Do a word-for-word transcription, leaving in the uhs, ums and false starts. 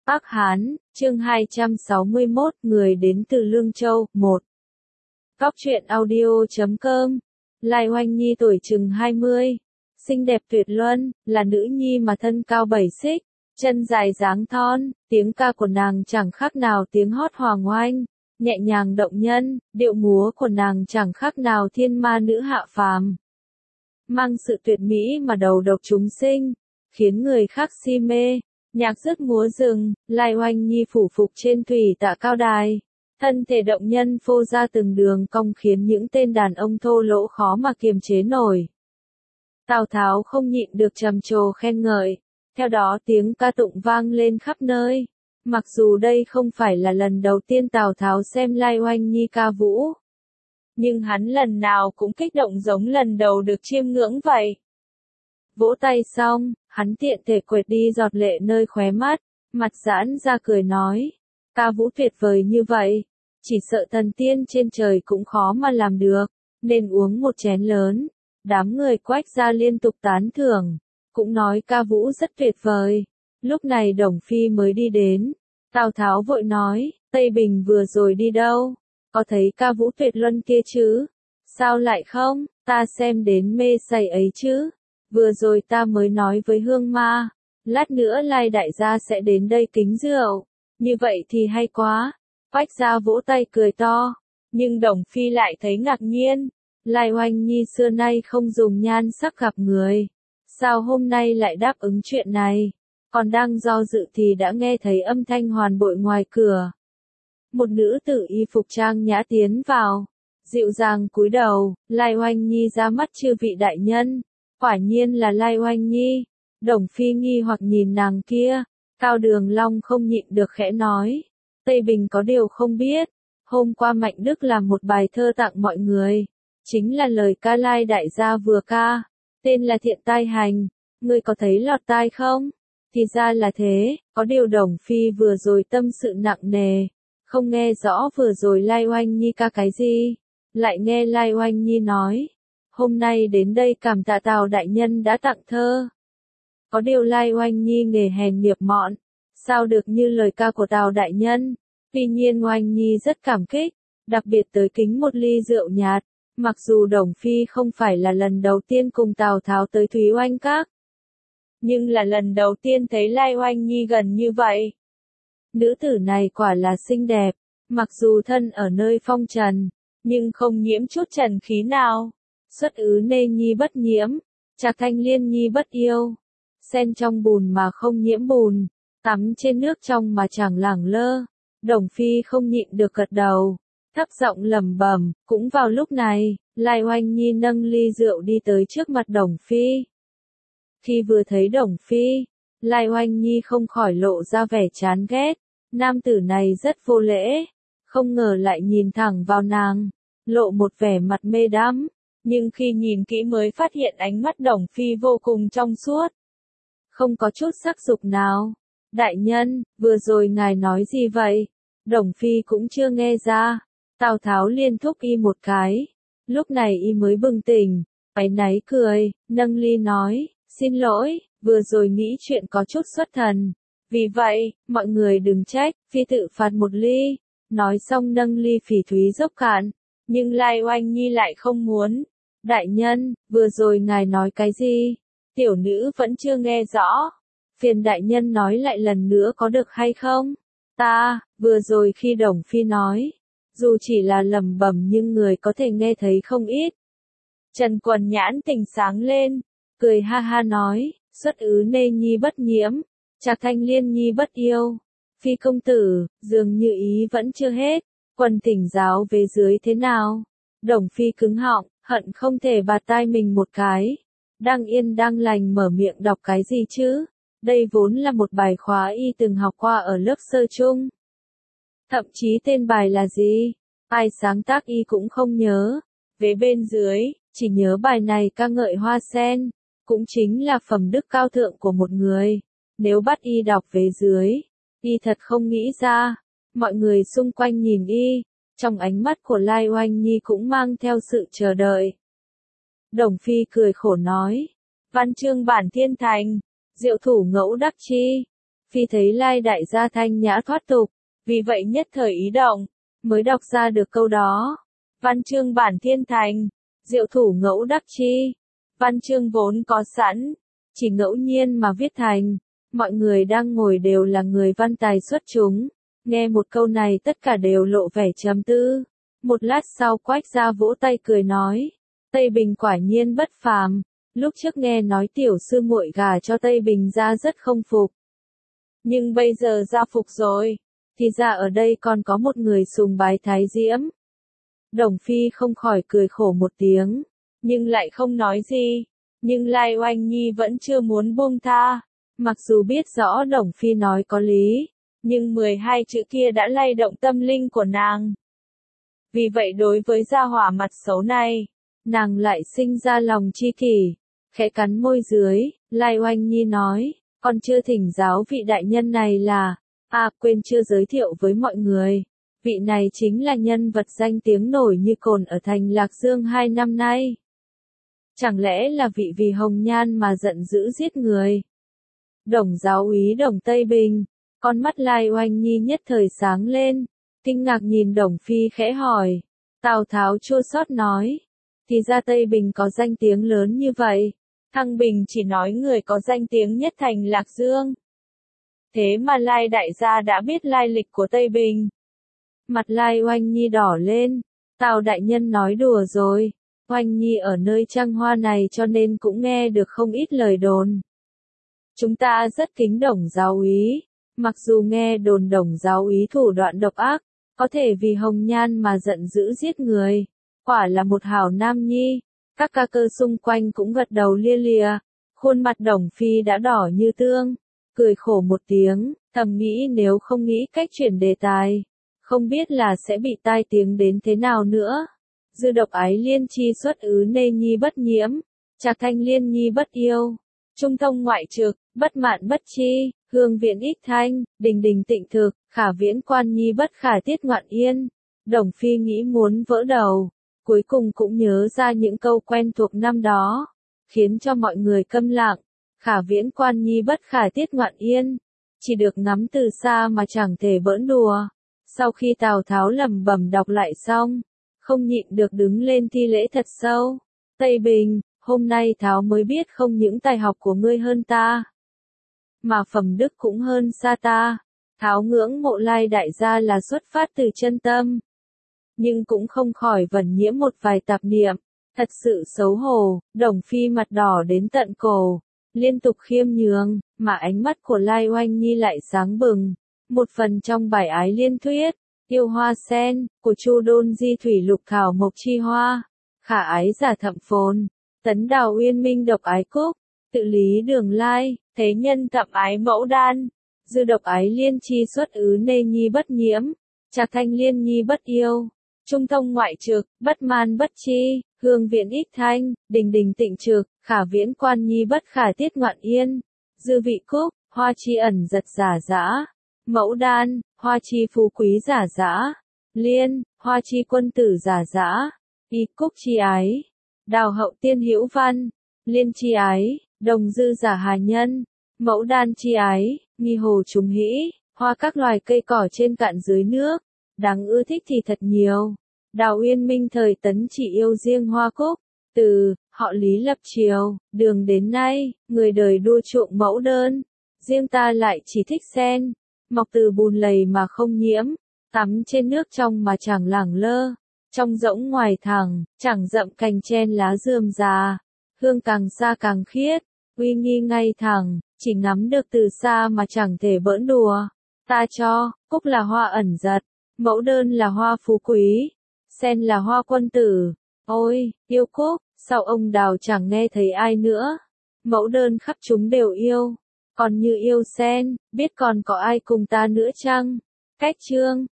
Ác Hán, chương hai trăm sáu mươi mốt, người đến từ Lương Châu, một. Góc truyện audio chấm com. Lai Oanh Nhi tuổi chừng hai mươi, xinh đẹp tuyệt luân, là nữ nhi mà thân cao bảy xích, chân dài dáng thon, tiếng ca của nàng chẳng khác nào tiếng hót hoàng oanh, nhẹ nhàng động nhân, điệu múa của nàng chẳng khác nào thiên ma nữ hạ phàm. Mang sự tuyệt mỹ mà đầu độc chúng sinh, khiến người khác si mê. Nhạc dứt múa dừng, Lai Oanh Nhi phủ phục trên thủy tạ cao đài. Thân thể động nhân phô ra từng đường cong khiến những tên đàn ông thô lỗ khó mà kiềm chế nổi. Tào Tháo không nhịn được trầm trồ khen ngợi. Theo đó tiếng ca tụng vang lên khắp nơi. Mặc dù đây không phải là lần đầu tiên Tào Tháo xem Lai Oanh Nhi ca vũ, nhưng hắn lần nào cũng kích động giống lần đầu được chiêm ngưỡng vậy. Vỗ tay xong, hắn tiện thể quệt đi giọt lệ nơi khóe mắt, mặt giãn ra cười nói, ca vũ tuyệt vời như vậy, chỉ sợ thần tiên trên trời cũng khó mà làm được, nên uống một chén lớn. Đám người Quách gia liên tục tán thưởng, cũng nói ca vũ rất tuyệt vời. Lúc này Đồng Phi mới đi đến, Tào Tháo vội nói, Tây Bình vừa rồi đi đâu, có thấy ca vũ tuyệt luân kia chứ? Sao lại không, ta xem đến mê say ấy chứ. Vừa rồi ta mới nói với Hương Ma, lát nữa Lai đại gia sẽ đến đây kính rượu, như vậy thì hay quá. Quách gia vỗ tay cười to, nhưng Đồng Phi lại thấy ngạc nhiên, Lai Oanh Nhi xưa nay không dùng nhan sắc gặp người, sao hôm nay lại đáp ứng chuyện này, còn đang do dự thì đã nghe thấy âm thanh hoàn bội ngoài cửa. Một nữ tử y phục trang nhã tiến vào, dịu dàng cúi đầu, Lai Oanh Nhi ra mắt chư vị đại nhân. Quả nhiên là Lai Oanh Nhi. Đồng Phi nghi hoặc nhìn nàng kia, Cao Đường Long không nhịn được khẽ nói, Tây Bình có điều không biết, hôm qua Mạnh Đức làm một bài thơ tặng mọi người, chính là lời ca Lai đại gia vừa ca, tên là Thiện Tai Hành, ngươi có thấy lọt tai không? Thì ra là thế, có điều Đồng Phi vừa rồi tâm sự nặng nề, không nghe rõ vừa rồi Lai Oanh Nhi ca cái gì, lại nghe Lai Oanh Nhi nói, hôm nay đến đây cảm tạ Tào đại nhân đã tặng thơ. Có điều Lai Oanh Nhi nghề hèn nghiệp mọn, sao được như lời ca của Tào đại nhân. Tuy nhiên Oanh Nhi rất cảm kích, đặc biệt tới kính một ly rượu nhạt, mặc dù Đồng Phi không phải là lần đầu tiên cùng Tào Tháo tới Thúy Oanh Các, nhưng là lần đầu tiên thấy Lai Oanh Nhi gần như vậy. Nữ tử này quả là xinh đẹp, mặc dù thân ở nơi phong trần, nhưng không nhiễm chút trần khí nào. Xuất ứ nê nhi bất nhiễm, trạc thanh liên nhi bất yêu. Sen trong bùn mà không nhiễm bùn, tắm trên nước trong mà chẳng lẳng lơ. Đồng Phi không nhịn được gật đầu, thấp giọng lẩm bẩm. Cũng vào lúc này, Lai Oanh Nhi nâng ly rượu đi tới trước mặt Đồng Phi. Khi vừa thấy Đồng Phi, Lai Oanh Nhi không khỏi lộ ra vẻ chán ghét. Nam tử này rất vô lễ, không ngờ lại nhìn thẳng vào nàng, lộ một vẻ mặt mê đắm. Nhưng khi nhìn kỹ mới phát hiện ánh mắt Đồng Phi vô cùng trong suốt, không có chút sắc dục nào. Đại nhân, vừa rồi ngài nói gì vậy? Đồng Phi cũng chưa nghe ra. Tào Tháo liên thúc y một cái. Lúc này y mới bừng tỉnh, áy náy cười, nâng ly nói, xin lỗi, vừa rồi nghĩ chuyện có chút xuất thần. Vì vậy, mọi người đừng trách, Phi tự phạt một ly. Nói xong nâng ly phỉ thúy dốc cạn. Nhưng Lai Oanh Nhi lại không muốn. Đại nhân, vừa rồi ngài nói cái gì? Tiểu nữ vẫn chưa nghe rõ. Phiền đại nhân nói lại lần nữa có được hay không? Ta, vừa rồi khi Đồng Phi nói, dù chỉ là lẩm bẩm nhưng người có thể nghe thấy không ít. Trần Quần nhãn tình sáng lên, cười ha ha nói, xuất ứ nê nhi bất nhiễm, trạc thanh liên nhi bất yêu. Phi công tử, dường như ý vẫn chưa hết, Quần thỉnh giáo về dưới thế nào? Đồng Phi cứng họng, hận không thể bạt tai mình một cái. Đang yên đang lành mở miệng đọc cái gì chứ? Đây vốn là một bài khóa y từng học qua ở lớp sơ chung. Thậm chí tên bài là gì? Ai sáng tác y cũng không nhớ. Về bên dưới, chỉ nhớ bài này ca ngợi hoa sen, cũng chính là phẩm đức cao thượng của một người. Nếu bắt y đọc về dưới, y thật không nghĩ ra. Mọi người xung quanh nhìn y, trong ánh mắt của Lai Oanh Nhi cũng mang theo sự chờ đợi. Đồng Phi cười khổ nói, văn chương bản thiên thành, diệu thủ ngẫu đắc chi, Phi thấy Lai đại gia thanh nhã thoát tục, vì vậy nhất thời ý động, mới đọc ra được câu đó. Văn chương bản thiên thành, diệu thủ ngẫu đắc chi. Văn chương vốn có sẵn, chỉ ngẫu nhiên mà viết thành. Mọi người đang ngồi đều là người văn tài xuất chúng, nghe một câu này tất cả đều lộ vẻ trầm tư. Một lát sau Quách gia vỗ tay cười nói, Tây Bình quả nhiên bất phàm, lúc trước nghe nói tiểu sư muội gả cho Tây Bình gia rất không phục. Nhưng bây giờ gia phục rồi, thì ra ở đây còn có một người sùng bái Thái Diễm. Đồng Phi không khỏi cười khổ một tiếng, nhưng lại không nói gì. Nhưng Lai Oanh Nhi vẫn chưa muốn buông tha, mặc dù biết rõ Đồng Phi nói có lý, nhưng mười hai chữ kia đã lay động tâm linh của nàng. Vì vậy đối với gia hỏa mặt xấu này, nàng lại sinh ra lòng chi kỷ, khẽ cắn môi dưới. Lai Oanh Nhi nói, con chưa thỉnh giáo vị đại nhân này là, à quên chưa giới thiệu với mọi người, vị này chính là nhân vật danh tiếng nổi như cồn ở thành Lạc Dương hai năm nay. Chẳng lẽ là vị vì hồng nhan mà giận dữ giết người? Đồng giáo úy Đồng Tây Bình, con mắt Lai Oanh Nhi nhất thời sáng lên, kinh ngạc nhìn Đồng Phi khẽ hỏi. Tào Tháo chua xót nói, thì ra Tây Bình có danh tiếng lớn như vậy, Thăng Bình chỉ nói người có danh tiếng nhất thành Lạc Dương. Thế mà Lai đại gia đã biết lai lịch của Tây Bình. Mặt Lai Oanh Nhi đỏ lên, Tào đại nhân nói đùa rồi, Oanh Nhi ở nơi trăng hoa này cho nên cũng nghe được không ít lời đồn. Chúng ta rất kính Đồng giáo úy, mặc dù nghe đồn Đồng giáo úy thủ đoạn độc ác, có thể vì hồng nhan mà giận dữ giết người, quả là một hảo nam nhi. Các ca cơ xung quanh cũng gật đầu lia lịa, khuôn mặt Đồng Phi đã đỏ như tương, cười khổ một tiếng, thầm nghĩ nếu không nghĩ cách chuyển đề tài, không biết là sẽ bị tai tiếng đến thế nào nữa. Dư độc ái liên chi xuất ứ nê nhi bất nhiễm, trạc thanh liên nhi bất yêu, trung thông ngoại trực, bất mạn bất chi, hương viện ích thanh, đình đình tịnh thực, khả viễn quan nhi bất khả tiết ngoạn yên. Đồng Phi nghĩ muốn vỡ đầu, cuối cùng cũng nhớ ra những câu quen thuộc năm đó, khiến cho mọi người câm lặng. Khả viễn quan nhi bất khả tiết ngoạn yên, chỉ được ngắm từ xa mà chẳng thể bỡn đùa. Sau khi Tào Tháo lẩm bẩm đọc lại xong, không nhịn được đứng lên thi lễ thật sâu. Tây Bình, hôm nay Tháo mới biết không những tài học của ngươi hơn ta, mà phẩm đức cũng hơn xa ta. Tháo ngưỡng mộ Lai đại gia là xuất phát từ chân tâm, nhưng cũng không khỏi vẩn nhiễm một vài tạp niệm. Thật sự xấu hổ, Đồng Phi mặt đỏ đến tận cổ, liên tục khiêm nhường, mà ánh mắt của Lai Oanh Nhi lại sáng bừng. Một phần trong bài ái liên thuyết, yêu hoa sen, của Chu Đôn Di thủy lục thảo mộc chi hoa, khả ái giả thậm phồn, tấn đào uyên minh độc ái cúc, tự lý đường lai, thế nhân thậm ái mẫu đan, dư độc ái liên chi xuất ứ nê nhi bất nhiễm, trạc thanh liên nhi bất yêu, trung thông ngoại trực, bất man bất chi, hương viện ích thanh, đình đình tịnh trực, khả viễn quan nhi bất khả tiết ngoạn yên, dư vị cúc, hoa chi ẩn giật giả dã, mẫu đan, hoa chi phú quý giả dã, liên, hoa chi quân tử giả dã, y cúc chi ái, đào hậu tiên hữu văn, liên chi ái, đồng dư giả hà nhân, mẫu đan chi ái, nghi hồ trùng hĩ, hoa các loài cây cỏ trên cạn dưới nước, đáng ưa thích thì thật nhiều. Đào Uyên Minh thời Tấn chỉ yêu riêng hoa cúc, từ họ Lý lập triều, đường đến nay, người đời đua chuộng mẫu đơn, riêng ta lại chỉ thích sen, mọc từ bùn lầy mà không nhiễm, tắm trên nước trong mà chẳng lẳng lơ, trong rỗng ngoài thẳng, chẳng rậm cành chen lá rườm rà, hương càng xa càng khiết, uy nghi ngay thẳng, chỉ ngắm được từ xa mà chẳng thể bỡn đùa. Ta cho, cúc là hoa ẩn giật, mẫu đơn là hoa phú quý, sen là hoa quân tử. Ôi, yêu cúc, sao ông Đào chẳng nghe thấy ai nữa? Mẫu đơn khắp chúng đều yêu, còn như yêu sen, biết còn có ai cùng ta nữa chăng? Cách chương